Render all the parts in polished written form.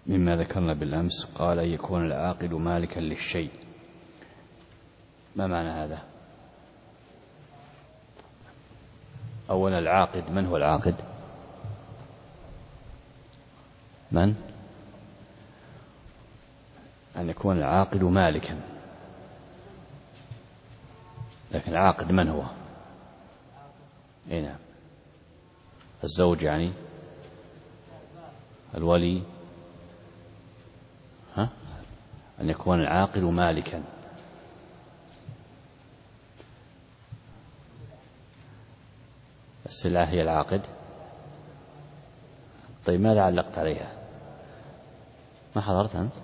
مما ذكرنا بالأمس قال أن يكون العاقد مالكا للشيء. ما معنى هذا؟ أولا العاقد، من هو العاقد؟ من؟ أن يكون العاقد مالكا، لكن العاقد من هو؟ أي نعم، الزوج يعني، الولي، أن يكون العاقد مالكا. السلعة هي العاقد. طيب ماذا علقت عليها؟ ما حضرت أنت؟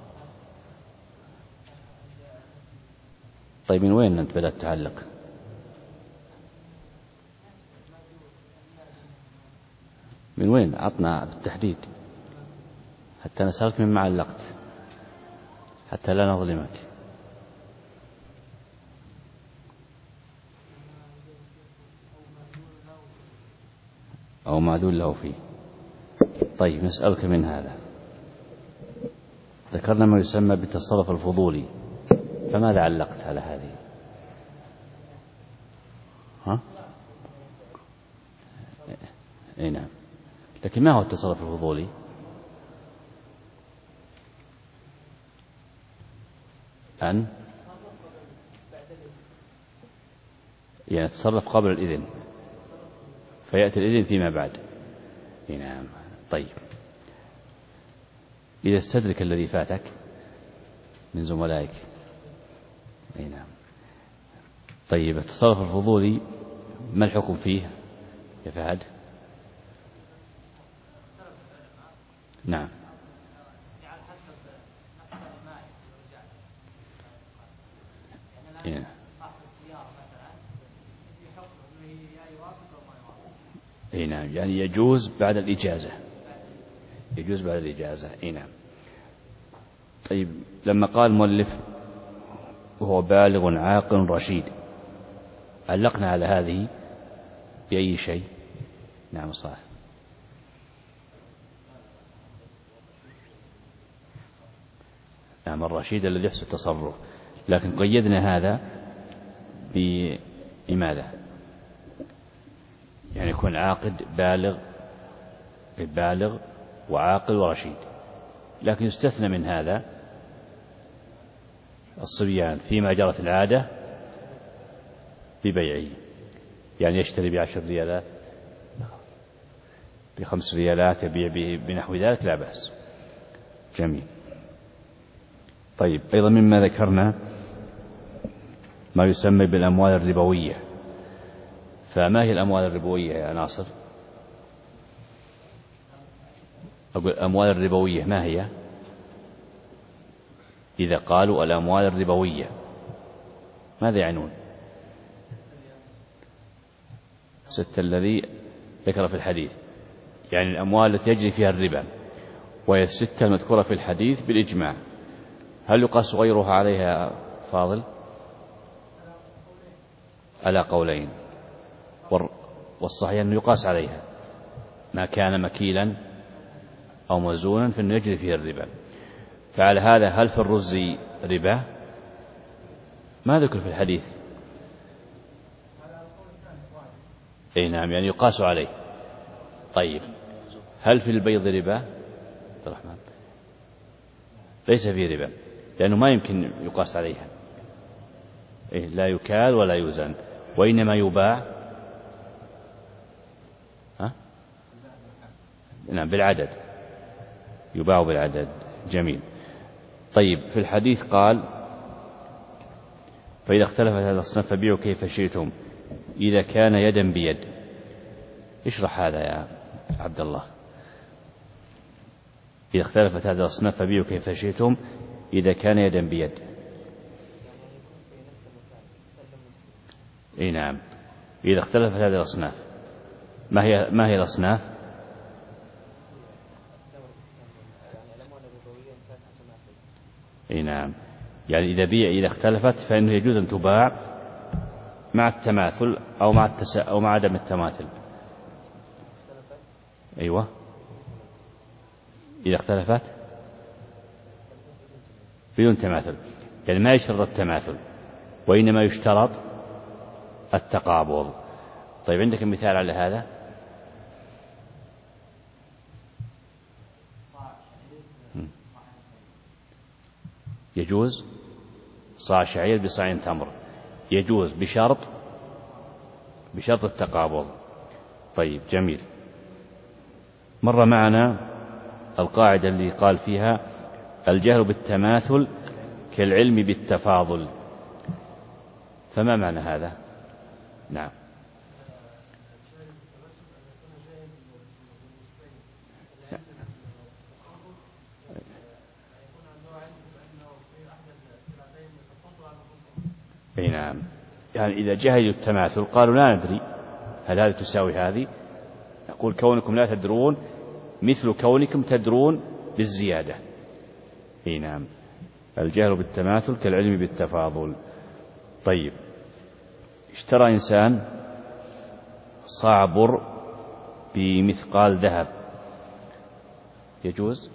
طيب من وين أنت بدأت تعلق؟ من وين؟ عطنا بالتحديد حتى نسألك مما علقت حتى لا نظلمك. أو معدول له فيه. طيب نسألك من هذا. ذكرنا ما يسمى بالتصرف الفضولي، فماذا علقت على هذه؟ أي نعم، لكن ما هو التصرف الفضولي؟ أن يعني تصرف قبل الإذن فيأتي الإذن فيما بعد. نعم. طيب إذا استدرك الذي فاتك من زملائك. نعم. طيب التصرف الفضولي ما الحكم فيه يا فهد؟ نعم. نعم، يعني يجوز بعد الإجازة. يجوز بعد الإجازة. نعم. طيب لما قال المؤلف وهو بالغ عاقل رشيد، علقنا على هذه بأي شيء؟ نعم صحيح. نعم الرشيد الذي يحسن التصرف، لكن قيدنا هذا بماذا؟ يعني يكون عاقد بالغ وعاقل ورشيد، لكن يستثنى من هذا الصبيان فيما جرت العادة ببيعه، يعني يشتري ب10 ريالات ب5 ريالات يبيع بنحو ذلك لا بأس. جميل. طيب أيضا مما ذكرنا ما يسمى بالأموال الربوية. فما هي الأموال الربوية يا ناصر؟ أقول الأموال الربوية ما هي؟ إذا قالوا الأموال الربوية ماذا يعنون؟ 6 الذي ذكر في الحديث، يعني الأموال التي يجري فيها الربا، وهي 6 المذكورة في الحديث بالإجماع. هل يقاس غيرها عليها فاضل؟ على قولين، والصحيح أنه يقاس عليها ما كان مكيلا أو موزونا فإنه يجري فيه الربا. فعلى هذا هل في الرز ربا؟ ما ذكر في الحديث. أي نعم، يعني يقاس عليه. طيب هل في البيض ربا؟ عبد الرحمن ليس فيه ربا، لأنه ما يمكن يقاس عليها. لا يكال ولا يوزن، وإنما يباع نعم بالعدد، يباع بالعدد. جميل. طيب في الحديث قال فإذا اختلفت هذه الأصناف فبيعوا كيف شئتم إذا كان يدا بيد. اشرح هذا يا عبد الله. إذا اختلفت هذه الأصناف فبيعوا كيف شئتم إذا كان يدا بيد. نعم. إذا اختلفت هذه الأصناف ما هي الأصناف؟ نعم، يعني إذا اختلفت فإنه يجوز أن تباع مع التماثل أو مع عدم التماثل. أيوة. إذا اختلفت بدون تماثل، يعني ما يشترط التماثل وإنما يشترط التقابض. طيب عندك مثال على هذا؟ يجوز صاع شعير بصاع تمر، يجوز بشرط التقابض. طيب جميل. مر معنا القاعدة اللي قال فيها الجهل بالتماثل كالعلم بالتفاضل، فما معنى هذا؟ نعم. أي نعم، يعني إذا جهلوا التماثل قالوا لا ندري هل هذه تساوي هذه، نقول كونكم لا تدرون مثل كونكم تدرون بالزيادة. أي نعم، الجهل بالتماثل كالعلم بالتفاضل. طيب، اشترى إنسان صاع بر بمثقال ذهب، يجوز؟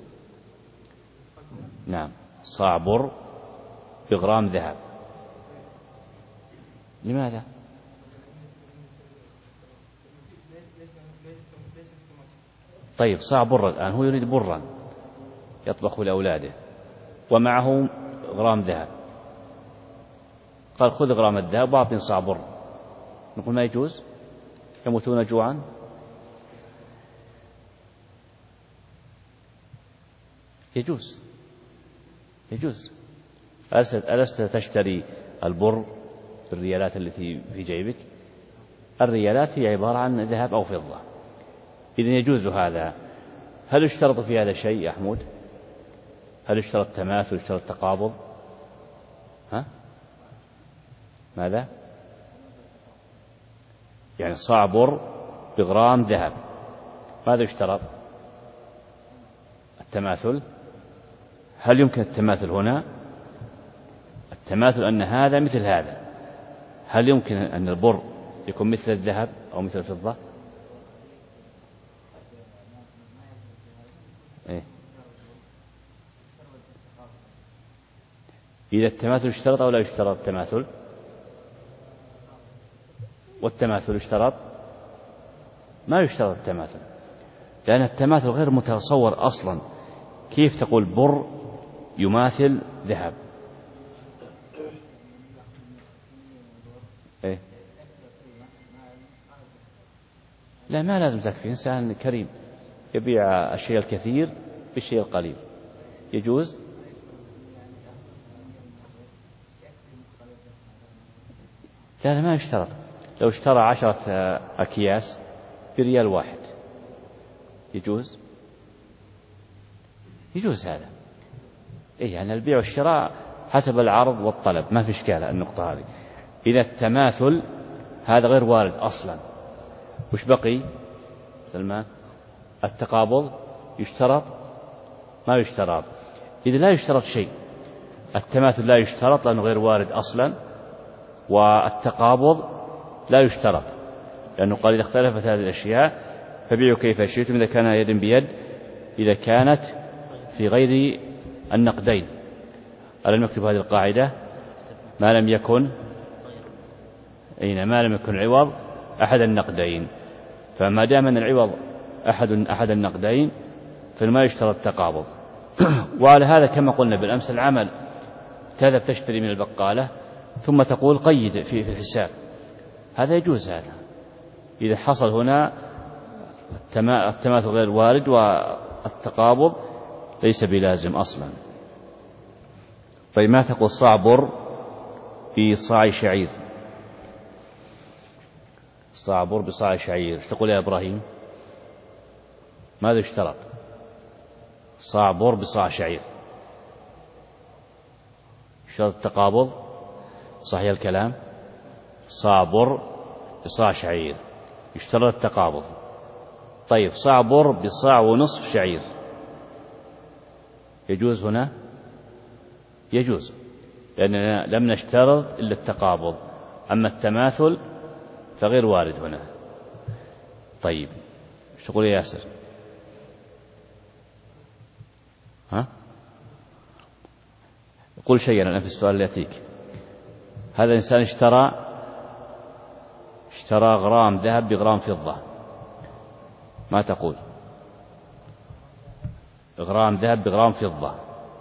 نعم، صاع بر بغرام ذهب، لماذا؟ طيب صاع بر الآن هو يريد برا يطبخ لأولاده ومعه غرام ذهب، قال خذ غرام الذهب وأعطني صاع بر، نقول ما يجوز؟ يموتون جوعا؟ يجوز، يجوز. ألست تشتري البر بالريالات التي في جيبك؟ الريالات هي عبارة عن ذهب أو فضة، إذن يجوز هذا. هل اشترط في هذا شيء يا حمود؟ هل اشترط تماثل، اشترط تقابض؟ ها؟ ماذا؟ يعني صاع بر بغرام ذهب، ماذا اشترط؟ التماثل. هل يمكن التماثل هنا؟ التماثل أن هذا مثل هذا. هل يمكن أن البر يكون مثل الذهب أو مثل الفضة؟ إيه؟ إذا التماثل اشترط أو لا يشترط التماثل؟ والتماثل اشترط؟ ما يشترط التماثل، لأن التماثل غير متصور أصلا. كيف تقول بر يماثل ذهب؟ إيه؟ لا، ما لازم تكفي، إنسان كريم يبيع الشيء الكثير بالشيء القليل، يجوز. لا ما يشترط، لو اشترى 10 أكياس بريال واحد يجوز، يجوز هذا. إيه يعني البيع والشراء حسب العرض والطلب، ما في إشكال النقطة هذه. إذا التماثل هذا غير وارد أصلا، وش بقي سلمان؟ التقابض يشترط؟ ما يشترط. إذا لا يشترط شيء، التماثل لا يشترط لأنه غير وارد أصلا، والتقابض لا يشترط لأنه قال إذا اختلفت هذه الأشياء فبيعوا كيف شئتم إذا كان يد بيد، إذا كانت في غير النقدين. ألم نكتب هذه القاعدة؟ ما لم يكن ما لم يكن عوض أحد النقدين، فما دام أن العوض أحد النقدين فما يشترط التقابض. وعلى هذا كما قلنا بالأمس العمل، تذهب تشتري من البقالة ثم تقول قيد في الحساب، هذا يجوز. هذا إذا حصل هنا التماثل غير وارد والتقابض ليس بلازم أصلا. طيب ما تقول صاع بر في صاع شعير؟ صاع بر بصاع شعير، ايش تقول يا إبراهيم؟ ماذا اشترط؟ صاع بر بصاع شعير، اشترط التقابض؟ صحيح الكلام، صاع بر بصاع شعير يشترط التقابض. طيب صاع بر بصاع ونصف شعير يجوز هنا؟ يجوز، لأننا لم نشترط إلا التقابض، أما التماثل فغير وارد هنا. طيب ايش تقول يا ياسر؟ قل شيئا الآن في السؤال اللي يأتيك. هذا الإنسان اشترى غرام ذهب بغرام فضة، ما تقول؟ غرام ذهب بغرام فضة،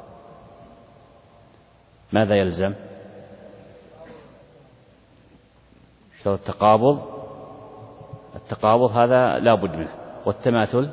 ماذا يلزم؟ اشترى التقابض هذا لا بد منه. والتماثل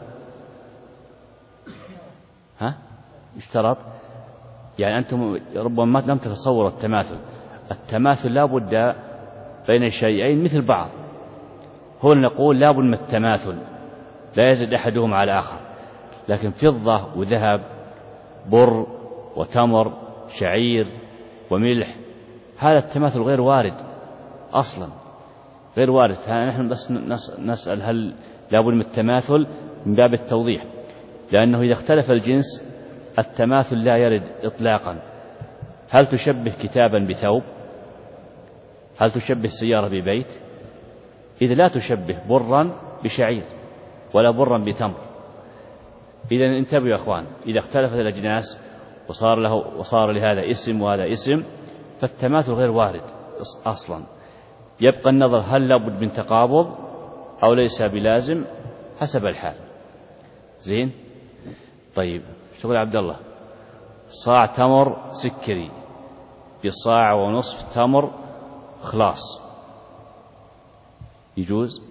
يشترط، يعني أنتم ربما لم تتصوروا التماثل لا بد بين شيئين مثل بعض. هو نقول لا بد من التماثل، لا يزيد أحدهم على آخر. لكن فضة وذهب، بر وتمر، شعير وملح، هذا التماثل غير وارد أصلا، غير وارد. فنحن بس نسأل هل لا بد من التماثل من باب التوضيح، لأنه إذا اختلف الجنس التماثل لا يرد إطلاقا. هل تشبه كتابا بثوب؟ هل تشبه سيارة ببيت؟ إذا لا تشبه برا بشعير ولا برا بتمر. إذا انتبهوا يا أخوان، إذا اختلفت الأجناس وصار لهذا اسم وهذا اسم، فالتماثل غير وارد أصلا. يبقى النظر هل لابد من تقابض أو ليس بلازم حسب الحال. زين؟ طيب شغل عبد الله، صاع تمر سكري بصاع ونصف تمر خلاص، يجوز؟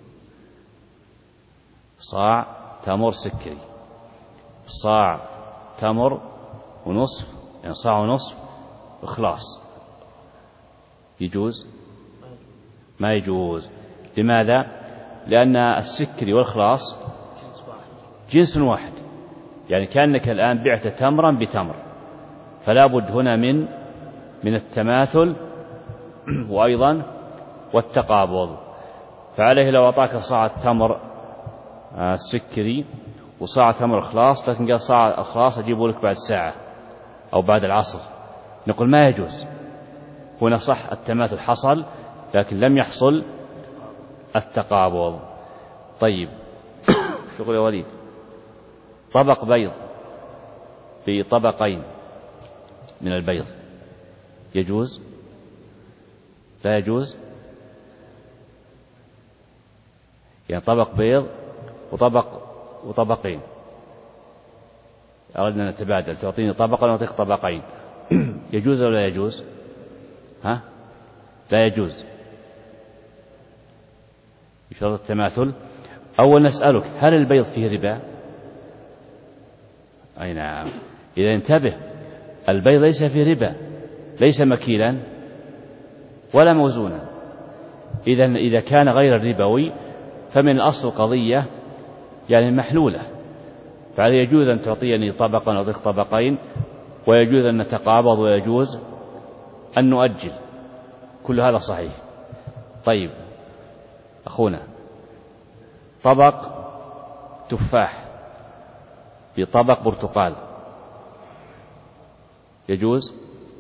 صاع تمر سكري، صاع تمر ونصف، يعني صاع ونصف خلاص، يجوز؟ ما يجوز. لماذا؟ لأن السكري والخلاص جنس واحد، يعني كأنك الآن بعت تمرا بتمر، فلا بد هنا من التماثل وأيضا والتقابض. فعليه لو أعطاك صاع تمر السكري وصاع تمر خلاص، لكن قال صاع الخلاص أجيبه لك بعد ساعة أو بعد العصر، نقول ما يجوز. هنا صح التماثل حصل، لكن لم يحصل التقابض. طيب شغل يا وليد، طبق بيض بطبقين من البيض، يجوز؟ لا يجوز؟ يعني طبق بيض وطبقين، أردنا نتبادل، تعطيني طبقا وأعطيك طبقين، يجوز ولا لا يجوز؟ لا يجوز. بشرط التماثل. أول نسألك هل البيض فيه ربا؟ أي نعم. إذا انتبه، البيض ليس فيه ربا، ليس مكيلا ولا موزونا. إذا كان غير الربوي فمن الأصل قضية يعني محلولة، فعليه يجوز أن تعطيني طبقا أو طبقين، ويجوز أن نتقابض، ويجوز أن نؤجل، كل هذا صحيح. طيب أخونا، طبق تفاح بطبق برتقال، يجوز؟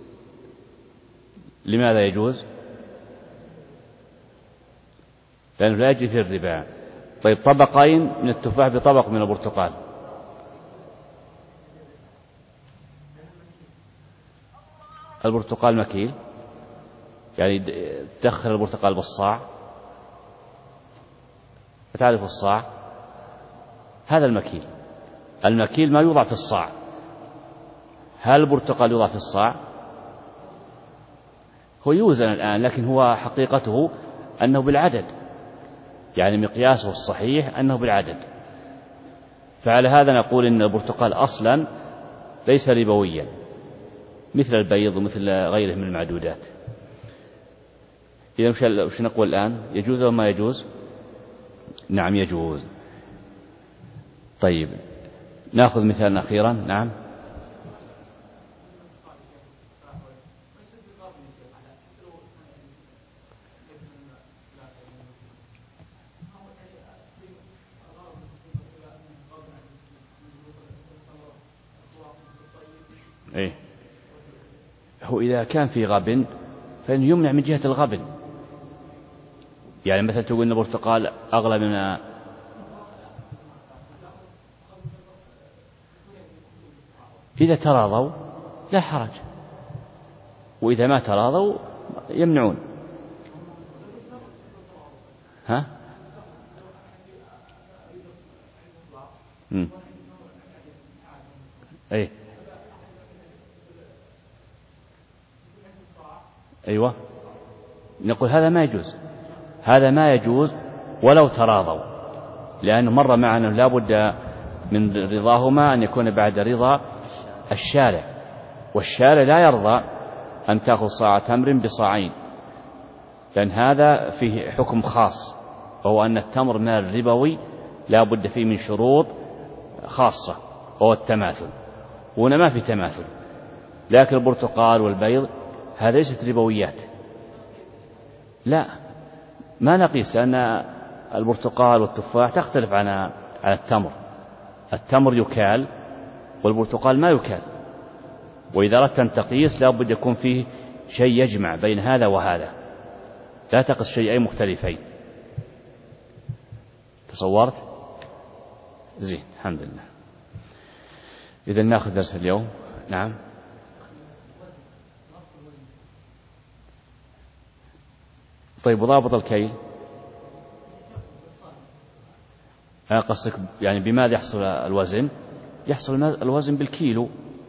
لماذا يجوز؟ لأنه لا يجري فيه الربا. طيب طبقين من التفاح بطبق من البرتقال، البرتقال مكيل، يعني تدخل البرتقال بالصاع، فتعرف الصاع هذا المكيل. المكيل ما يوضع في الصاع. هل البرتقال يوضع في الصاع؟ هو يوزن الآن، لكن هو حقيقته أنه بالعدد، يعني مقياسه الصحيح أنه بالعدد. فعلى هذا نقول إن البرتقال أصلا ليس ربويا مثل البيض ومثل غيره من المعدودات. إذا وش نقول الآن؟ يجوز أو ما يجوز؟ نعم يجوز. طيب نأخذ مثالا أخيرا. نعم. إيه؟ هو إذا كان في غبن فإنه يمنع من جهة الغبن، يعني مثلا تقول إن البرتقال أغلى من، إذا تراضوا لا حرج، وإذا ما تراضوا يمنعون. ها؟ أي. أيوة، نقول هذا ما يجوز، هذا ما يجوز ولو تراضوا، لأنه مر معنا لا بد من رضاهما أن يكون بعد رضا الشارع، والشارع لا يرضى أن تأخذ صاع تمر بصاعين، لأن هذا فيه حكم خاص، وهو أن التمر من الربوي لا بد فيه من شروط خاصة وهو التماثل، وهنا ما في تماثل. لكن البرتقال والبيض هذا ليست ربويات، لا ما نقيس، لأن البرتقال والتفاح تختلف عن التمر. التمر يكال والبرتقال ما يكال، وإذا أردت أن تقيس لا بد يكون فيه شيء يجمع بين هذا وهذا، لا تقص شيئين مختلفين. تصورت؟ زين، الحمد لله. إذا نأخذ درس اليوم. نعم. طيب، وضابط الكيل قصدك يعني بماذا يحصل الوزن؟ يحصل الوزن بالكيلو.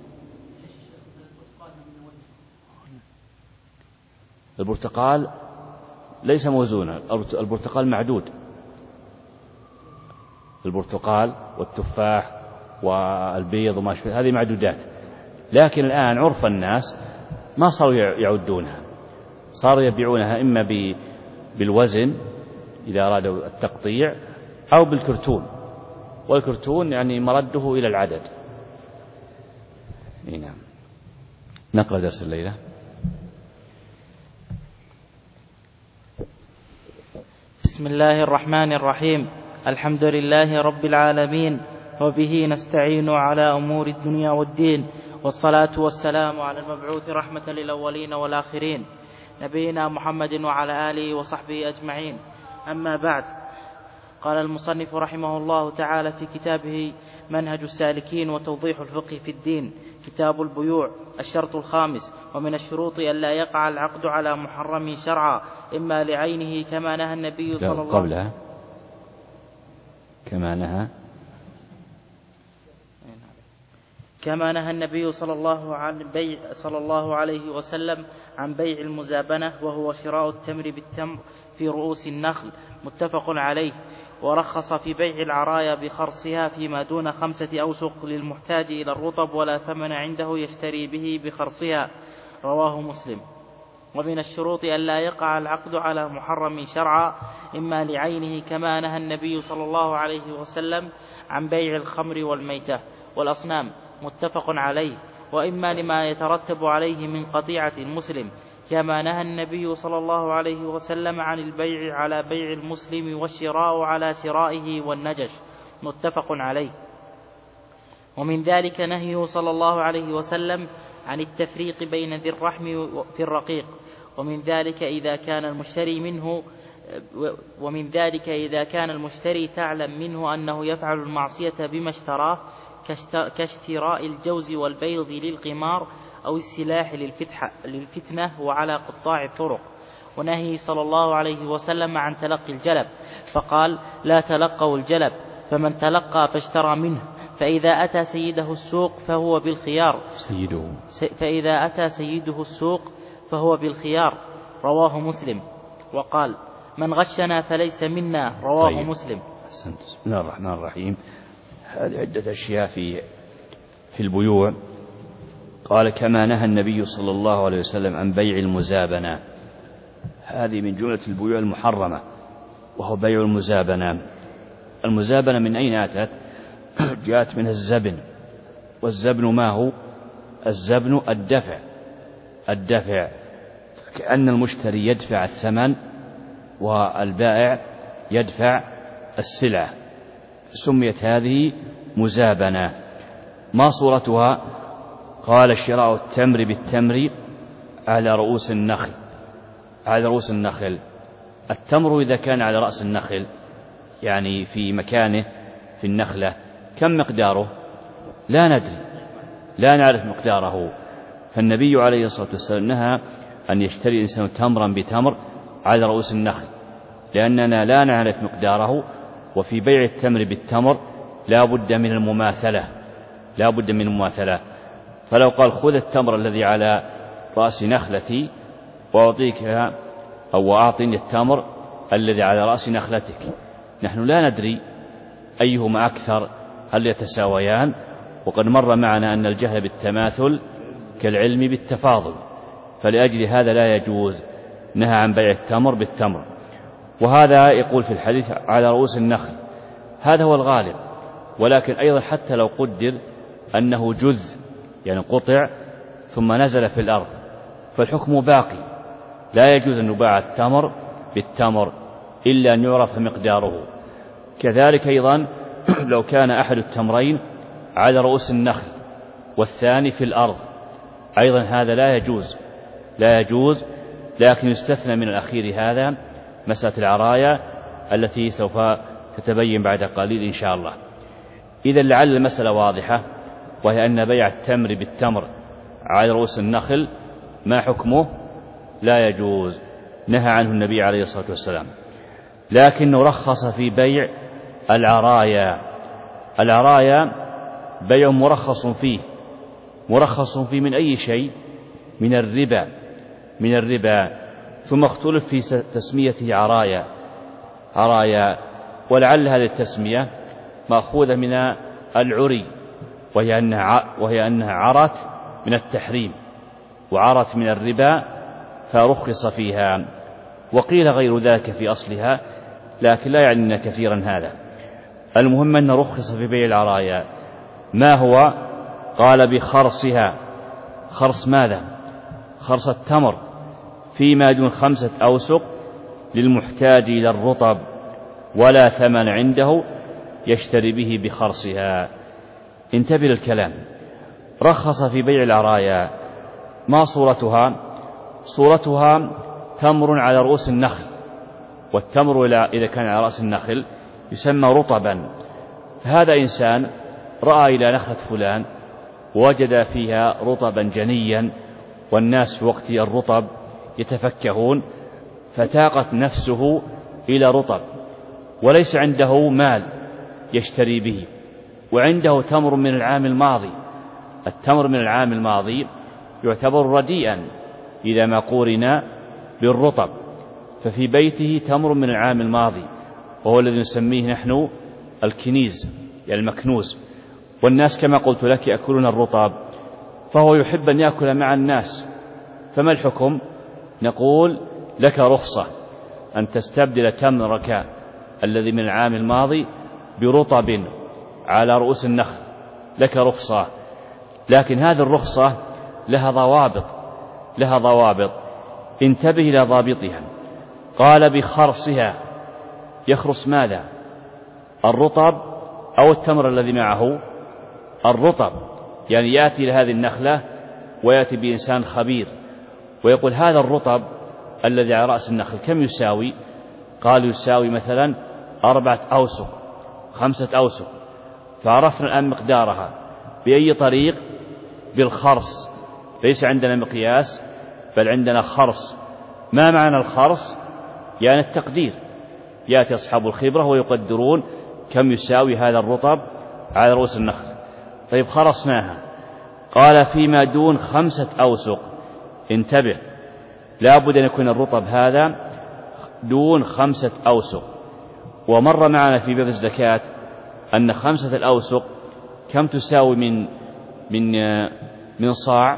البرتقال ليس موزونا، البرتقال معدود. البرتقال والتفاح والبيض وما شابه هذه معدودات، لكن الآن عرف الناس ما صاروا يعدونها، صاروا يبيعونها إما بالوزن إذا أرادوا التقطيع أو بالكرتون، والكرتون يعني مرده إلى العدد. نعم. نقرأ درس الليلة. بسم الله الرحمن الرحيم. الحمد لله رب العالمين، وبه نستعين على أمور الدنيا والدين، والصلاة والسلام على المبعوث رحمة للأولين والآخرين، نبينا محمد وعلى آله وصحبه أجمعين. أما بعد، قال المصنف رحمه الله تعالى في كتابه منهج السالكين وتوضيح الفقه في الدين، كتاب البيوع: الشرط الخامس: ومن الشروط أن لا يقع العقد على محرم شرعا، إما لعينه كما نهى النبي صلى الله عليه وسلم كما نهى النبي صلى الله عليه وسلم عن بيع المزابنة، وهو شراء التمر بالتمر في رؤوس النخل، متفق عليه. ورخص في بيع العرايا بخرصها فيما دون 5 أوسق للمحتاج إلى الرطب ولا ثمن عنده يشتري به بخرصها، رواه مسلم. ومن الشروط أن لا يقع العقد على محرم شرعا، إما لعينه كما نهى النبي صلى الله عليه وسلم عن بيع الخمر والميتة والأصنام، متفق عليه، وإما لما يترتب عليه من قطيعة المسلم، كما نهى النبي صلى الله عليه وسلم عن البيع على بيع المسلم والشراء على شرائه والنجش، متفق عليه. ومن ذلك نهيه صلى الله عليه وسلم عن التفريق بين ذي الرحم في الرقيق، ومن ذلك إذا كان المشتري تعلم منه أنه يفعل المعصية بما اشتراه، كاشتراء الجوز والبيض للقمار أو السلاح للفتنة وعلى قطاع الطرق. ونهي صلى الله عليه وسلم عن تلقي الجلب، فقال: لا تلقوا الجلب، فمن تلقى فاشترى منه فإذا أتى سيده السوق فهو بالخيار، رواه مسلم. وقال: من غشنا فليس منا، رواه مسلم. بسم الله الرحمن الرحيم. هذه عدة أشياء في البيوع. قال: كما نهى النبي صلى الله عليه وسلم عن بيع المزابنة، هذه من جملة البيوع المحرمة، وهو بيع المزابنة. المزابنة من أين أتت؟ جاءت من الزبن، والزبن ما هو؟ الزبن الدفع، كأن المشتري يدفع الثمن والبائع يدفع السلعة، سميت هذه مزابنة. ما صورتها؟ قال: شراء التمر بالتمر على رؤوس النخل. التمر إذا كان على رأس النخل، يعني في مكانه في النخلة، كم مقداره؟ لا ندري، لا نعرف مقداره، فالنبي عليه الصلاة والسلام نهى أن يشتري الإنسان تمرا بتمر على رؤوس النخل، لأننا لا نعرف مقداره، وفي بيع التمر بالتمر لا بد من المماثلة. فلو قال خذ التمر الذي على رأس نخلتي وأعطيك أو أعطني التمر الذي على رأس نخلتك، نحن لا ندري أيهما أكثر، هل يتساويان؟ وقد مر معنا أن الجهل بالتماثل كالعلم بالتفاضل، فلأجل هذا لا يجوز، نهى عن بيع التمر بالتمر. وهذا يقول في الحديث على رؤوس النخل، هذا هو الغالب، ولكن أيضا حتى لو قدر أنه جزء يعني قطع ثم نزل في الأرض فالحكم باقي، لا يجوز أن يباع التمر بالتمر إلا أن يعرف مقداره. كذلك أيضا لو كان أحد التمرين على رؤوس النخل والثاني في الأرض أيضا هذا لا يجوز، لكن يستثنى من الأخير هذا مسألة العرايا التي سوف تتبين بعد قليل إن شاء الله. إذا لعل المسألة واضحة، وهي أن بيع التمر بالتمر على رؤوس النخل ما حكمه؟ لا يجوز، نهى عنه النبي عليه الصلاة والسلام. لكنه رخص في بيع العرايا بيع مرخص فيه من أي شيء؟ من الربا. ثم اختلف في تسميته عرايا، ولعل هذه التسمية مأخوذة من العري، وهي أنها عرت من التحريم وعرت من الربا فرخص فيها، وقيل غير ذلك في أصلها، لكن لا يعنينا كثيرا هذا. المهم أن رخص في بيع العرايا. ما هو؟ قال بخرصها. خرص ماذا؟ خرص التمر فيما دون 5 أوسق للمحتاج إلى الرطب ولا ثمن عنده يشتري به بخرصها. انتبه للكلام، رخص في بيع العرايا. ما صورتها؟ صورتها تمر على رؤوس النخل، والتمر إذا كان على رأس النخل يسمى رطبا. فهذا إنسان رأى إلى نخلة فلان وجد فيها رطبا جنيا، والناس في وقت الرطب يتفكهون، فتاقت نفسه إلى رطب وليس عنده مال يشتري به، وعنده تمر من العام الماضي. التمر من العام الماضي يعتبر رديئا إذا ما قورن بالرطب، ففي بيته تمر من العام الماضي، وهو الذي نسميه نحن الكنيز يعني المكنوز، والناس كما قلت لك يأكلون الرطب، فهو يحب أن يأكل مع الناس. فما الحكم؟ نقول لك رخصة أن تستبدل تمرك الذي من العام الماضي برطب على رؤوس النخل، لك رخصة. لكن هذه الرخصة لها ضوابط، انتبه إلى ضابطها. قال بخرصها، يخرص ماذا؟ الرطب أو التمر الذي معه؟ الرطب، يعني يأتي لهذه النخلة ويأتي بإنسان خبير ويقول هذا الرطب الذي على رأس النخل كم يساوي؟ قال يساوي مثلا 4 أوسق 5 أوسق. فعرفنا الآن مقدارها بأي طريق؟ بالخرص. ليس عندنا مقياس بل عندنا خرص. ما معنى الخرص؟ يعني التقدير، يأتي أصحاب الخبرة ويقدرون كم يساوي هذا الرطب على رؤوس النخل. طيب خرصناها، قال فيما دون 5 أوسق. انتبه، لا بد أن يكون الرطب هذا دون 5 أوسق. ومر معنا في باب الزكاة أن 5 الأوسق كم تساوي من صاع؟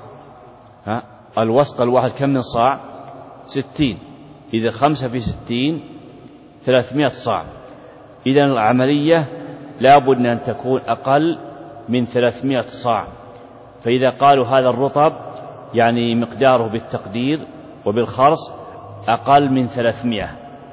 الوسق الواحد كم من صاع؟ 60. إذا 5 في 60 300 صاع. إذا العملية لا بد أن تكون أقل من 300 صاع. فإذا قالوا هذا الرطب يعني مقداره بالتقدير وبالخرص أقل من 300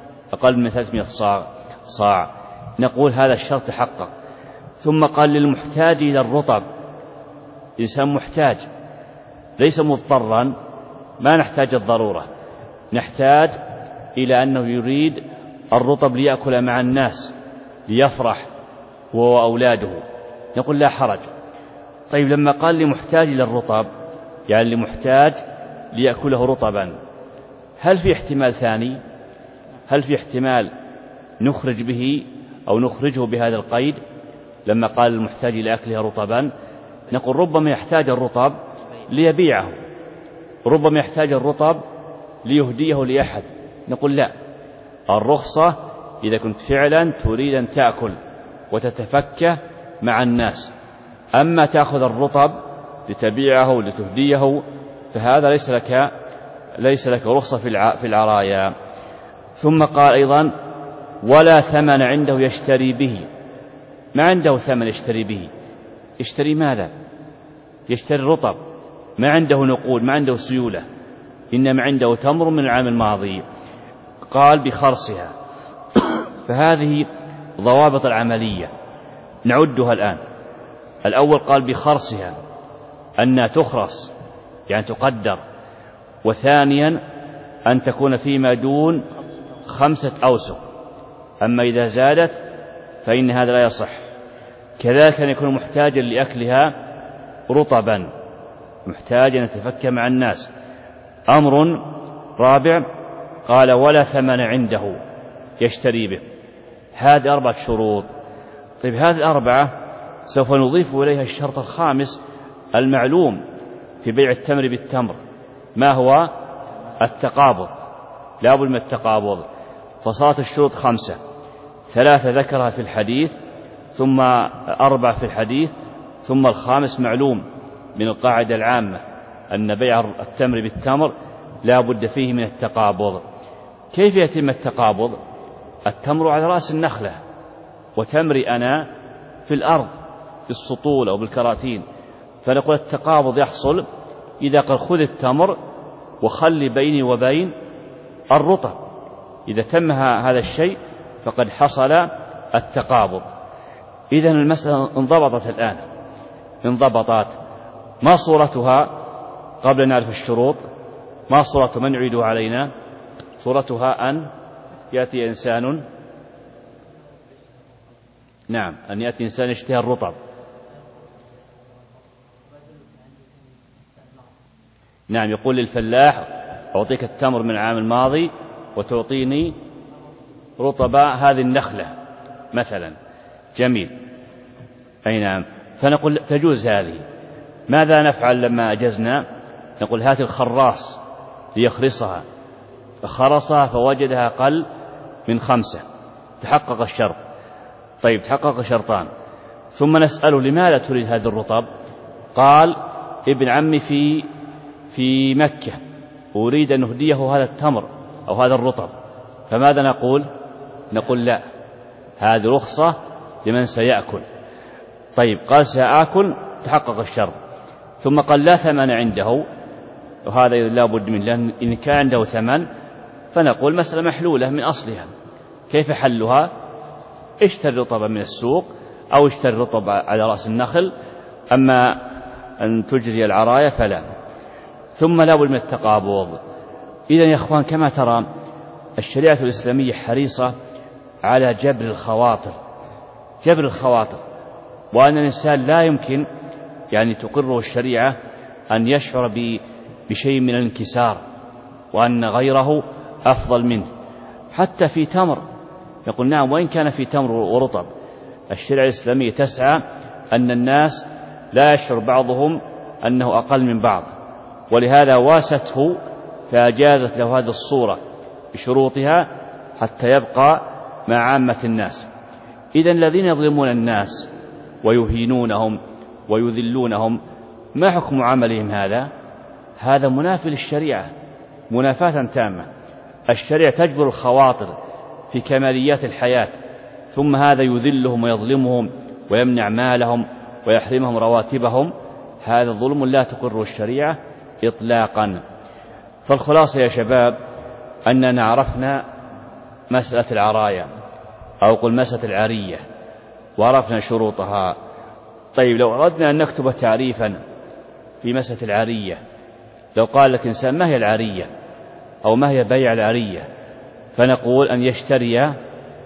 صاع، نقول هذا الشرط تحقق. ثم قال للمحتاج إلى الرطب، إنسان محتاج ليس مضطرا، ما نحتاج الضرورة، نحتاج إلى أنه يريد الرطب ليأكل مع الناس ليفرح هو وأولاده، نقول لا حرج. طيب لما قال لي محتاج إلى الرطب يعني لمحتاج ليأكله رطبا. هل في احتمال ثاني؟ هل في احتمال نخرج به أو نخرجه بهذا القيد لما قال المحتاج إلى أكلها رطبا؟ نقول ربما يحتاج الرطب ليبيعه، ربما يحتاج الرطب ليهديه لأحد. نقول لا، الرخصة إذا كنت فعلا تريد أن تأكل وتتفكه مع الناس، أما تأخذ الرطب لتبيعه لتهديه فهذا ليس لك رخصة في العرايا. ثم قال أيضا ولا ثمن عنده يشتري به، ما عنده ثمن يشتري به. يشتري ماذا؟ يشتري الرطب، ما عنده نقود، ما عنده سيولة، إنما عنده تمر من العام الماضي. قال بخرصها. فهذه ضوابط العملية نعدها الآن. الأول قال بخرصها، أنها تخرص يعني تقدر، وثانيا أن تكون فيما دون 5 أوسق، أما إذا زادت فإن هذا لا يصح. كذلك أن يكون محتاجا لأكلها رطبا، محتاجا أن يتفكى مع الناس. أمر رابع قال ولا ثمن عنده يشتري به. هذه 4 شروط. طيب هذه 4 سوف نضيف إليها الشرط الخامس المعلوم في بيع التمر بالتمر، ما هو؟ التقابض. لا بد من التقابض. فصارت الشروط 5، 3 ذكرها في الحديث، ثم 4 في الحديث، ثم الخامس معلوم من القاعدة العامة أن بيع التمر بالتمر لا بد فيه من التقابض. كيف يتم التقابض؟ التمر على رأس النخلة وتمري أنا في الأرض بالسطول أو بالكراتين، فنقول التقابض يحصل إذا قال خذ التمر وخلي بيني وبين الرطب. إذا تم هذا الشيء فقد حصل التقابض. إذن المسألة انضبطت الآن، انضبطت. ما صورتها قبل أن نعرف الشروط؟ ما صورة من يعيدها علينا؟ صورتها أن يأتي إنسان، نعم، أن يأتي إنسان يشتهي الرطب، نعم، يقول للفلاح أعطيك التمر من العام الماضي وتعطيني رطب هذه النخلة مثلا. جميل، أي نعم. فنقول تجوز هذه. ماذا نفعل لما أجزنا؟ نقول هات الخراص ليخرصها، فخرصها فوجدها أقل من 5، تحقق الشرط. طيب تحقق شرطان، ثم نسأله لماذا تريد هذا الرطب؟ قال ابن عمي في مكة أريد أن أهديه هذا التمر أو هذا الرطب، فماذا نقول؟ نقول لا، هذه رخصة لمن سيأكل. طيب قال سأكل، تحقق الشرط. ثم قال لا ثمن عنده، وهذا لا بد منه، لأن إن كان عنده ثمن فنقول مسألة محلولة من أصلها. كيف حلها؟ اشتري رطب من السوق أو اشتري رطب على رأس النخل، أما أن تجزي العراية فلا. ثم لا بد من التقابض. إذن يا أخوان كما ترى الشريعة الإسلامية حريصة على جبر الخواطر، جبر الخواطر، وأن الإنسان لا يمكن يعني تقره الشريعة أن يشعر بشيء من الانكسار وأن غيره أفضل منه. حتى في تمر يقول نعم، وإن كان في تمر ورطب، الشريعة الإسلامية تسعى أن الناس لا يشعر بعضهم أنه أقل من بعض، ولهذا واسته فأجازت له هذه الصورة بشروطها حتى يبقى مع عامة الناس. إذن الذين يظلمون الناس ويهينونهم ويذلونهم ما حكم عملهم هذا؟ هذا منافي للشريعة منافاة تامة. الشريعة تجبر الخواطر في كماليات الحياة، ثم هذا يذلهم ويظلمهم ويمنع مالهم ويحرمهم رواتبهم. هذا ظلم لا تقره الشريعة إطلاقا. فالخلاصة يا شباب أننا عرفنا مسألة العراية أو قل مسألة العرية وعرفنا شروطها. طيب لو أردنا أن نكتب تعريفا في مسألة العرية، لو قال لك إنسان ما هي العرية أو ما هي بيع العرية، فنقول أن يشتري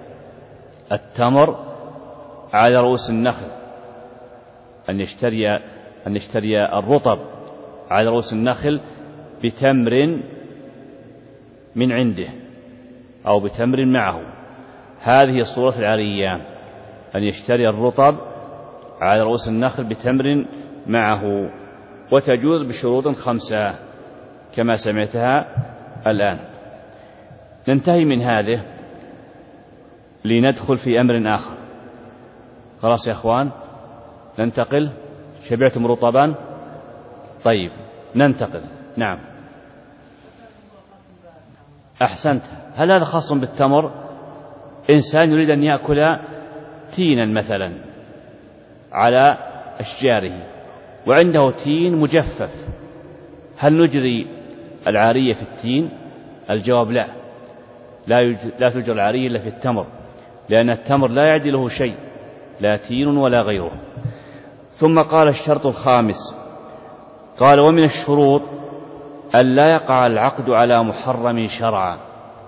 التمر على رؤوس النخل، أن يشتري الرطب على رؤوس النخل بتمر من عنده أو بتمر معه. هذه صورة العارية، أن يشتري الرطب على رؤوس النخل بتمر معه، وتجوز بشروط 5 كما سمعتها الآن. ننتهي من هذه لندخل في أمر آخر. خلاص يا أخوان، ننتقل. شبعتم رطبا؟ طيب ننتقل. نعم أحسنت. هل هذا خاص بالتمر؟ إنسان يريد أن يأكل تينا مثلا على أشجاره وعنده تين مجفف، هل نجري العارية في التين؟ الجواب لا، لا تجري العارية إلا في التمر، لأن التمر لا يعدله شيء، لا تين ولا غيره. ثم قال الشرط الخامس، قال ومن الشروط ألا يقع العقد على محرم شرعا.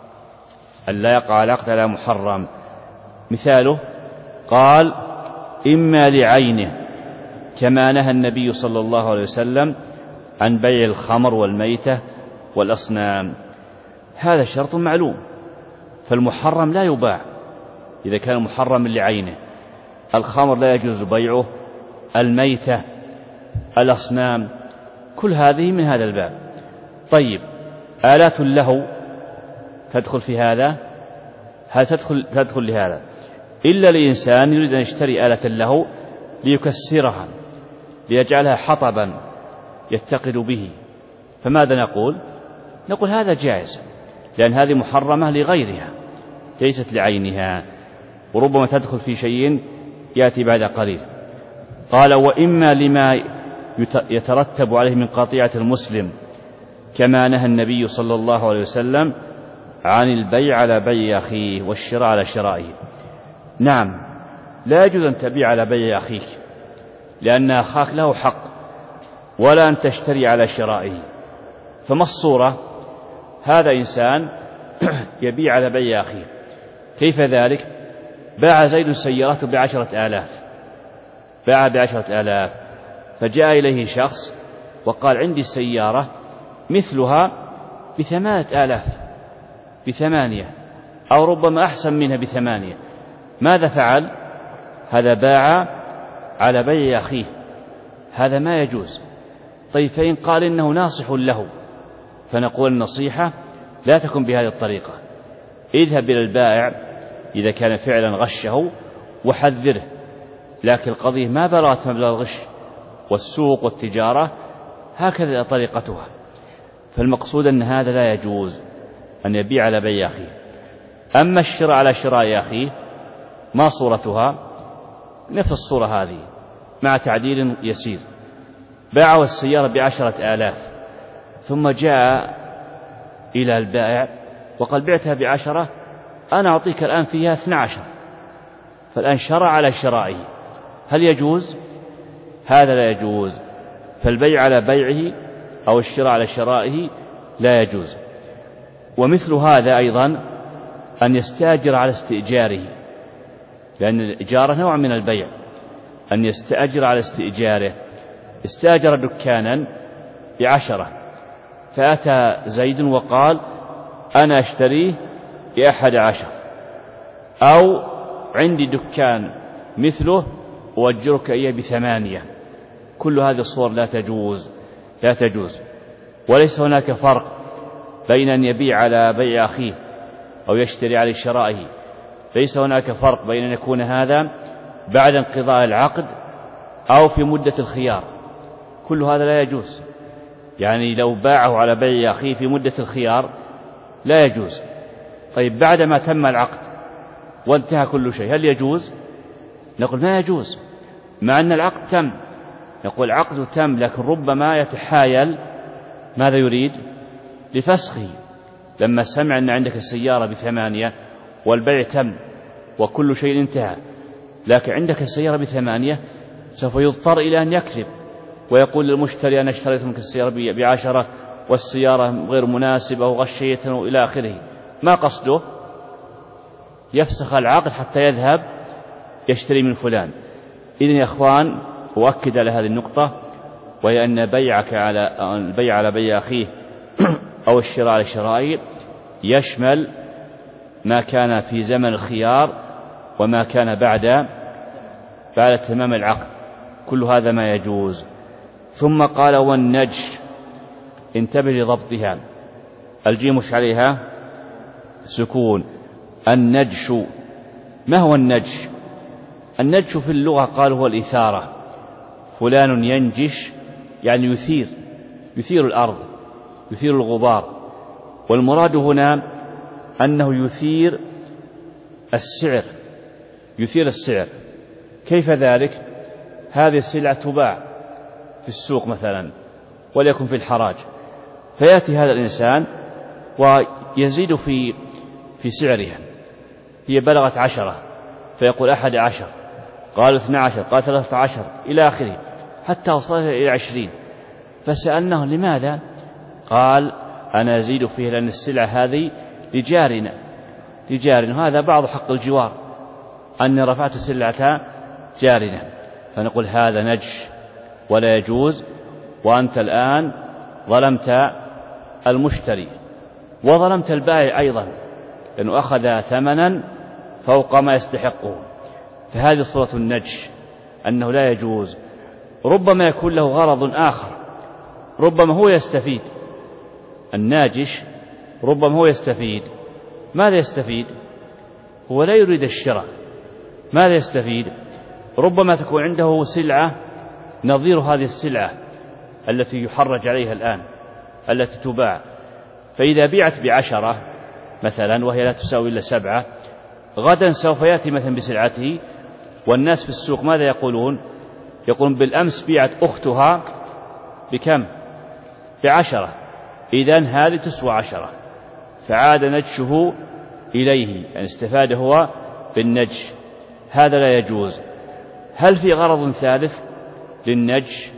ألا يقع العقد على محرم، مثاله قال إما لعينه كما نهى النبي صلى الله عليه وسلم عن بيع الخمر والميتة والأصنام. هذا شرط معلوم، فالمحرم لا يباع إذا كان محرم لعينه. الخمر لا يجوز بيعه، الميتة، الأصنام، كل هذه من هذا الباب. طيب آلات اللهو تدخل في هذا؟ هل تدخل لهذا؟ إلا لإنسان يريد أن يشتري آلة اللهو ليكسرها، ليجعلها حطبا يتقد به، فماذا نقول؟ نقول هذا جائز، لأن هذه محرمة لغيرها ليست لعينها، وربما تدخل في شيء يأتي بعد قليل. قال وإما لما يترتب عليه من قطيعة المسلم كما نهى النبي صلى الله عليه وسلم عن البيع على بيع أخيه والشراء على شرائه. نعم، لا يجوز أن تبيع على بيع أخيك، لأن أخاك له حق، ولا أن تشتري على شرائه. فما الصورة؟ هذا إنسان يبيع على بيع أخيه. كيف ذلك؟ باع زيد سيارته ب10,000، باع ب10,000، فجاء إليه شخص وقال عندي سيارة مثلها ب8,000، ب8، أو ربما أحسن منها ب8. ماذا فعل؟ هذا باع على بيع أخيه، هذا ما يجوز. طيب فإن قال إنه ناصح له، فنقول النصيحة لا تكن بهذه الطريقة، اذهب إلى البائع إذا كان فعلا غشه وحذره، لكن القضية ما بلغت مبلغ الغش، والسوق والتجارة هكذا طريقتها. فالمقصود أن هذا لا يجوز أن يبيع على بيع أخيه. أما الشراء على شراء أخيه ما صورتها؟ نفس الصورة هذه مع تعديل يسير. باعه السيارة ب10,000، ثم جاء إلى البائع وقال بعتها ب10، أنا أعطيك الآن فيها 12، فالآن شرع على شرائه، هل يجوز؟ هذا لا يجوز. فالبيع على بيعه أو الشراء على شرائه لا يجوز. ومثل هذا أيضا أن يستأجر على استئجاره، لأن الإجارة نوع من البيع، أن يستأجر على استئجاره. استأجر دكانا ب10، فأتى زيد وقال أنا أشتريه ب11، أو عندي دكان مثله وأجرك إياه ب8. كل هذه الصور لا تجوز. وليس هناك فرق بين أن يبيع على بيع أخيه أو يشتري على شرائه. ليس هناك فرق بين أن يكون هذا بعد انقضاء العقد أو في مدة الخيار، كل هذا لا يجوز. يعني لو باعه على بيع أخيه في مدة الخيار لا يجوز. طيب بعدما تم العقد وانتهى كل شيء هل يجوز؟ نقول ما يجوز، مع أن العقد تم. نقول العقد تم، لكن ربما يتحايل، ماذا يريد؟ لفسخه. لما سمع أن عندك السيارة ب8 والبيع تم وكل شيء انتهى، لكن عندك السيارة ب8، سوف يضطر إلى أن يكذب ويقول للمشتري أنا اشتريت منك السيارة ب10 والسيارة غير مناسبة وغشيتنا وإلى آخره. ما قصده؟ يفسخ العقد حتى يذهب يشتري من فلان. إذن يا أخوان، أؤكد على هذه النقطة، وهي أن البيع على بيع أخيه أو الشراء على شرائه يشمل ما كان في زمن الخيار وما كان بعد تمام العقد، كل هذا ما يجوز. ثم قال والنجش، انتبه لضبطها، الجيم مش عليها سكون. النجش، ما هو النجش؟ النجش في اللغة قال هو الإثارة، فلان ينجش يعني يثير الأرض، يثير الغبار، والمراد هنا أنه يثير السعر. كيف ذلك؟ هذه السلعة تباع في السوق مثلا وليكن في الحراج، فيأتي هذا الإنسان ويزيد في سعرها، هي بلغت 10 فيقول 11، قال 12، قال 13 إلى آخره حتى وصلت إلى 20. فسألناه لماذا؟ قال أنا أزيد فيه لأن السلعة هذه لجارنا، هذا بعض حق الجوار أني رفعت سلعة جارنا، فنقول هذا نجش ولا يجوز، وأنت الآن ظلمت المشتري وظلمت البائع أيضا، لأنه أخذ ثمنا فوق ما يستحقه. فهذه صورة النجش، أنه لا يجوز. ربما يكون له غرض آخر، ربما هو يستفيد، الناجش ربما هو يستفيد. ماذا يستفيد؟ هو لا يريد الشراء، ماذا يستفيد؟ ربما تكون عنده سلعة نظير هذه السلعة التي يحرج عليها الآن التي تباع، فإذا بيعت ب10 مثلا وهي لا تساوي إلا 7، غدا سوف يأتي مثلا بسلعته، والناس في السوق ماذا يقولون؟ يقولون بالأمس بيعت أختها بكم؟ ب10، إذن هذه تسوى 10، فعاد نجشه إليه، يعني استفاد هو بالنجش. هذا لا يجوز. هل في غرض ثالث للنجش؟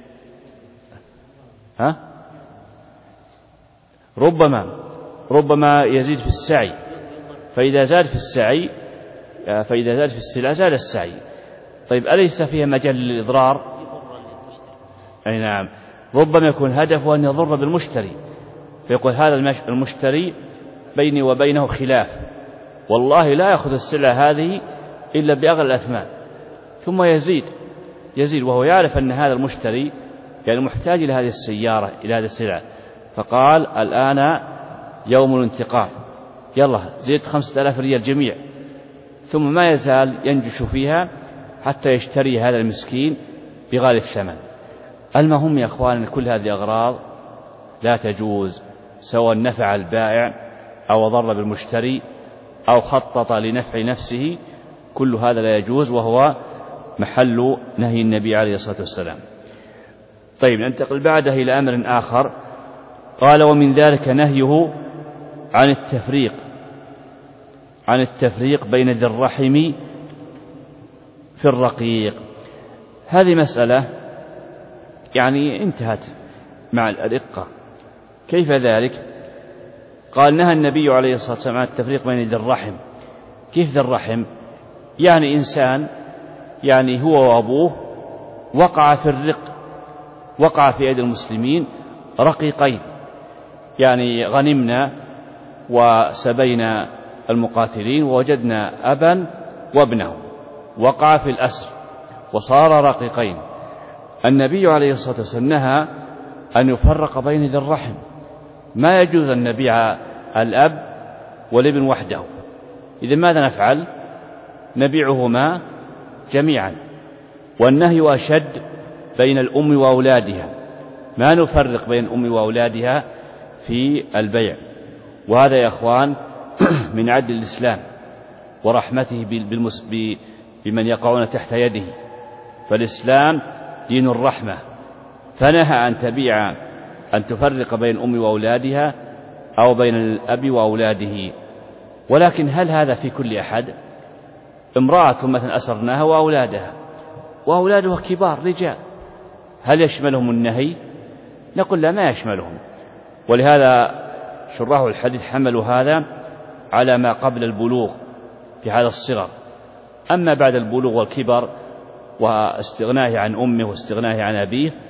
ربما يزيد في السعي، فإذا زاد في السلع زاد السعي. طيب أليس فيها مجال للإضرار؟ أي نعم، ربما يكون هدفه أن يضر بالمشتري، فيقول هذا المشتري بيني وبينه خلاف، والله لا يأخذ السلعة هذه إلا بأغلى الأثمان، ثم يزيد وهو يعرف أن هذا المشتري يعني محتاج إلى هذه السيارة، إلى هذه السلعة، فقال الآن يوم الانتقام، يلا زيد 5000 ريال جميع، ثم ما يزال ينجش فيها حتى يشتري هذا المسكين بغالي الثمن. المهم يا أخوان، كل هذه أغراض لا تجوز، سواء نفع البائع أو ضر بالمشتري أو خطط لنفع نفسه، كل هذا لا يجوز، وهو محل نهي النبي عليه الصلاة والسلام. طيب ننتقل بعده إلى أمر آخر، قال ومن ذلك نهيه عن التفريق بين ذي الرحم في الرقيق. هذه مسألة يعني انتهت مع الرقة. كيف ذلك؟ قال نهى النبي عليه الصلاة والسلام عن التفريق بين ذي الرحم. كيف ذي الرحم؟ يعني إنسان يعني هو وأبوه وقع في الرق، وقع في أيدي المسلمين رقيقين، يعني غنمنا وسبينا المقاتلين ووجدنا أبا وابنه، وقع في الأسر وصار رقيقين. النبي عليه الصلاة والسلام نهى أن يفرق بين ذي الرحم، ما يجوز أن نبيع الأب والابن وحده. إذن ماذا نفعل؟ نبيعهما جميعا. والنهي أشد بين الأم وأولادها، ما نفرق بين الأم وأولادها في البيع. وهذا يا أخوان من عدل الإسلام ورحمته بمن يقعون تحت يده، فالإسلام دين الرحمة، فنهى أن تفرق بين الأم وأولادها أو بين الأب وأولاده. ولكن هل هذا في كل أحد؟ امرأة مثلا أسرناها وأولادها كبار رجال، هل يشملهم النهي؟ نقول لا، ما يشملهم. ولهذا شراح الحديث حملوا هذا على ما قبل البلوغ في هذا الصغر. أما بعد البلوغ والكبر واستغناه عن أمه واستغناه عن أبيه،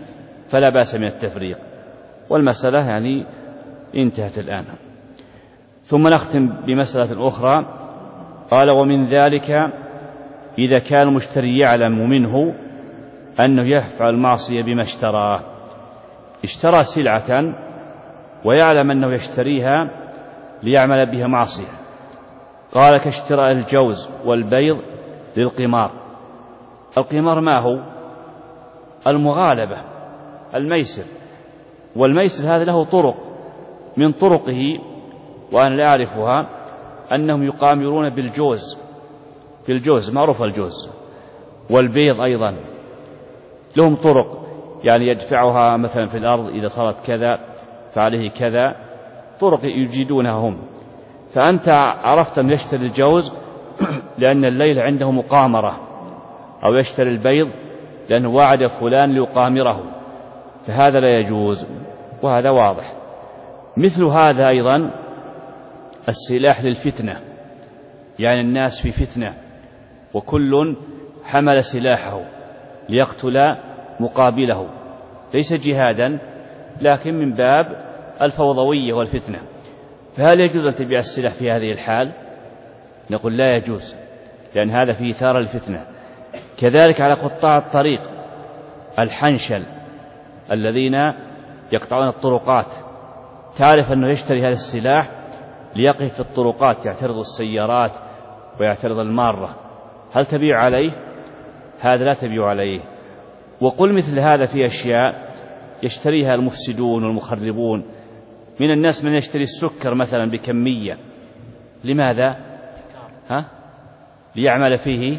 فلا بأس من التفريق، والمسألة يعني انتهت الآن. ثم نختم بمسألة أخرى. قال: ومن ذلك إذا كان المشتري يعلم منه أنه يفعل المعصية بما اشتراه، اشترى سلعة ويعلم أنه يشتريها ليعمل بها معصية. قال: كاشتراء الجوز والبيض للقمار. القمار ما هو؟ المغالبة، الميسر. والميسر هذا له طرق، من طرقه وأنا لا أعرفها أنهم يقامرون بالجوز، معروف الجوز، والبيض أيضا لهم طرق، يعني يدفعها مثلا في الأرض إذا صارت كذا فعليه كذا، طرق يجيدونها هم. فأنت عرفت أن يشتري الجوز لأن الليل عنده مقامرة، أو يشتري البيض لأنه وعد فلان ليقامره، فهذا لا يجوز، وهذا واضح. مثل هذا أيضا السلاح للفتنة، يعني الناس في فتنة وكل حمل سلاحه ليقتل مقابله، ليس جهادا لكن من باب الفوضوية والفتنة، فهل يجوز أن تبيع السلاح في هذه الحال؟ نقول لا يجوز، لأن هذا فيه إثارة الفتنة. كذلك على قطاع الطريق الحنشل الذين يقطعون الطرقات، تعرف أنه يشتري هذا السلاح ليقف في الطرقات يعترض السيارات ويعترض المارة، هل تبيع عليه؟ هذا لا تبيع عليه. وقل مثل هذا في أشياء يشتريها المفسدون والمخربون، من الناس من يشتري السكر مثلا بكمية، لماذا؟ ليعمل فيه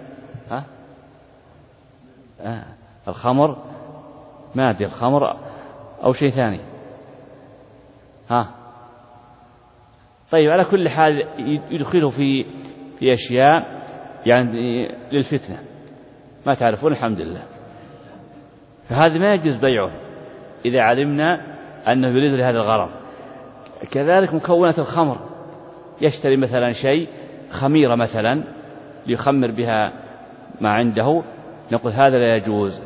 الخمر، ما أدري الخمر أو شيء ثاني. طيب، على كل حال يدخله في أشياء يعني للفتنة، ما تعرفون الحمد لله، فهذا ما يجوز بيعه إذا علمنا أنه يريد لهذا الغرض. كذلك مكونات الخمر، يشتري مثلا شيء خميرة مثلا ليخمر بها ما عنده، نقول هذا لا يجوز.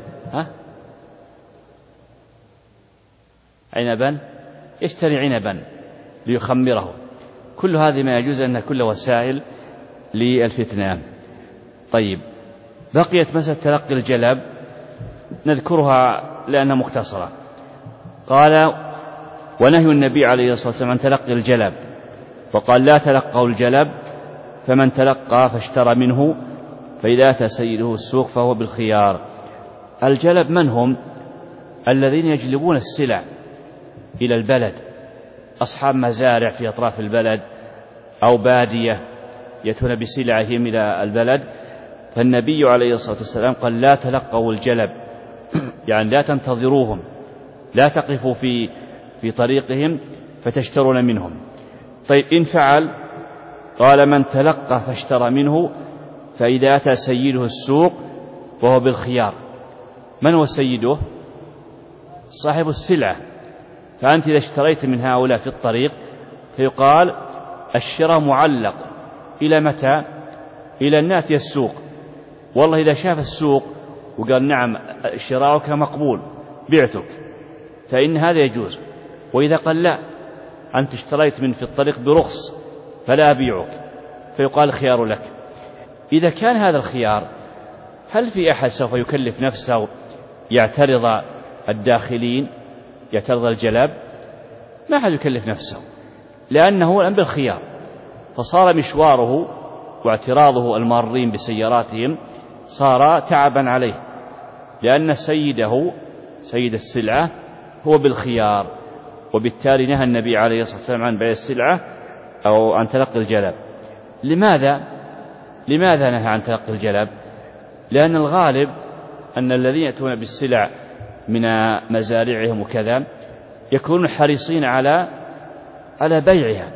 عنبا، يشتري عنبا ليخمره، كل هذه ما يجوز، أنها كل وسائل للفتنة. طيب، بقيت مسألة تلقي الجلب، نذكرها لأنها مختصرة. قال: ونهي النبي عليه الصلاة والسلام عن تلقي الجلب، وقال: لا تلقوا الجلب، فمن تلقى فاشترى منه فإذا أتى سيده السوق فهو بالخيار. الجلب من هم؟ الذين يجلبون السلع إلى البلد، أصحاب مزارع في أطراف البلد أو بادية يأتون بسلعهم إلى البلد، فالنبي عليه الصلاة والسلام قال: لا تلقوا الجلب، يعني لا تنتظروهم، لا تقفوا في طريقهم فتشترون منهم. طيب، إن فعل، قال: من تلقى فاشترى منه فإذا أتى سيده السوق وهو بالخيار. من هو سيده؟ صاحب السلعة. فأنت إذا اشتريت من هؤلاء في الطريق فيقال الشراء معلق إلى متى؟ إلى أن نأتي السوق. والله إذا شاف السوق وقال نعم شراؤك مقبول بعتك، فإن هذا يجوز. وإذا قال لا، أنت اشتريت من في الطريق برخص فلا أبيعك، فيقال خيار لك. إذا كان هذا الخيار، هل في أحد سوف يكلف نفسه يعترض الداخلين، يعترض الجلب؟ ما أحد يكلف نفسه، لأنه الآن بالخيار، فصار مشواره واعتراضه المارين بسياراتهم صار تعبا عليه، لأن سيده سيد السلعة هو بالخيار. وبالتالي نهى النبي عليه الصلاة والسلام عن بيع السلعة أو عن تلقي الجلب. لماذا نهى عن تلقي الجلب؟ لأن الغالب أن الذين يأتون بالسلع من مزارعهم وكذا يكونون حريصين على بيعها،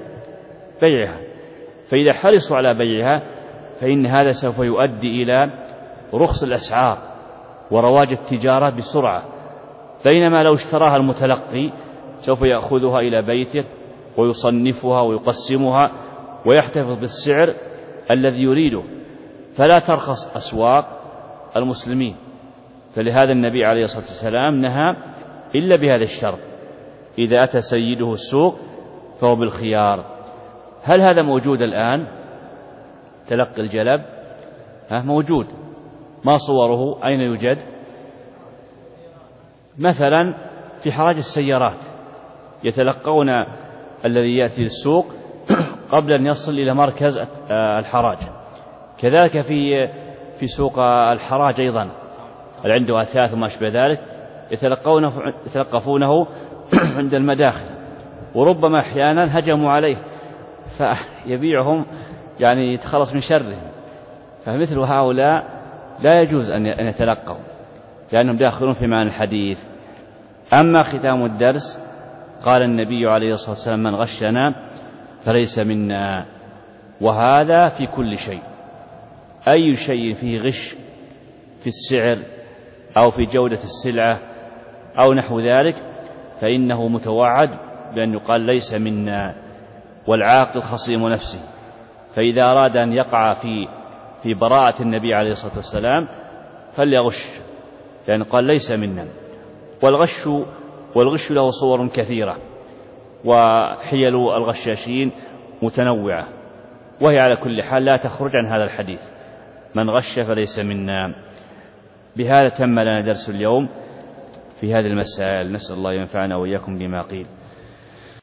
فإذا حرصوا على بيعها فإن هذا سوف يؤدي إلى رخص الأسعار ورواج التجارة بسرعة، بينما لو اشتراها المتلقي سوف يأخذها إلى بيته ويصنفها ويقسمها ويحتفظ بالسعر الذي يريده، فلا ترخص أسواق المسلمين. فلهذا النبي عليه الصلاة والسلام نهى إلا بهذا الشرط: إذا أتى سيده السوق فهو بالخيار. هل هذا موجود الآن؟ تلقي الجلب موجود. ما صوره؟ أين يوجد؟ مثلا في حراج السيارات يتلقون الذي يأتي للسوق قبل أن يصل إلى مركز الحراج. كذلك في سوق الحراج أيضا عنده أثاث وما أشبه ذلك يتلقفونه عند المداخل، وربما أحيانا هجموا عليه فيبيعهم، يعني يتخلص من شرهم. فمثل هؤلاء لا يجوز أن يتلقوا لأنهم داخلون في معنى الحديث. أما ختام الدرس قال النبي عليه الصلاة والسلام: من غشنا فليس منا. وهذا في كل شيء، أي شيء فيه غش في السعر أو في جودة السلعة أو نحو ذلك فإنه متوعد بأن يقال ليس منا، والعاقل خصيم نفسه. فإذا أراد أن يقع في براءة النبي عليه الصلاة والسلام فليغش، لأن قال ليس منا. والغش له صور كثيرة، وحيل الغشاشين متنوعة، وهي على كل حال لا تخرج عن هذا الحديث: من غش فليس منا. بهذا تم لنا درس اليوم في هذه المسائل. نسأل الله ينفعنا وإياكم بما قيل.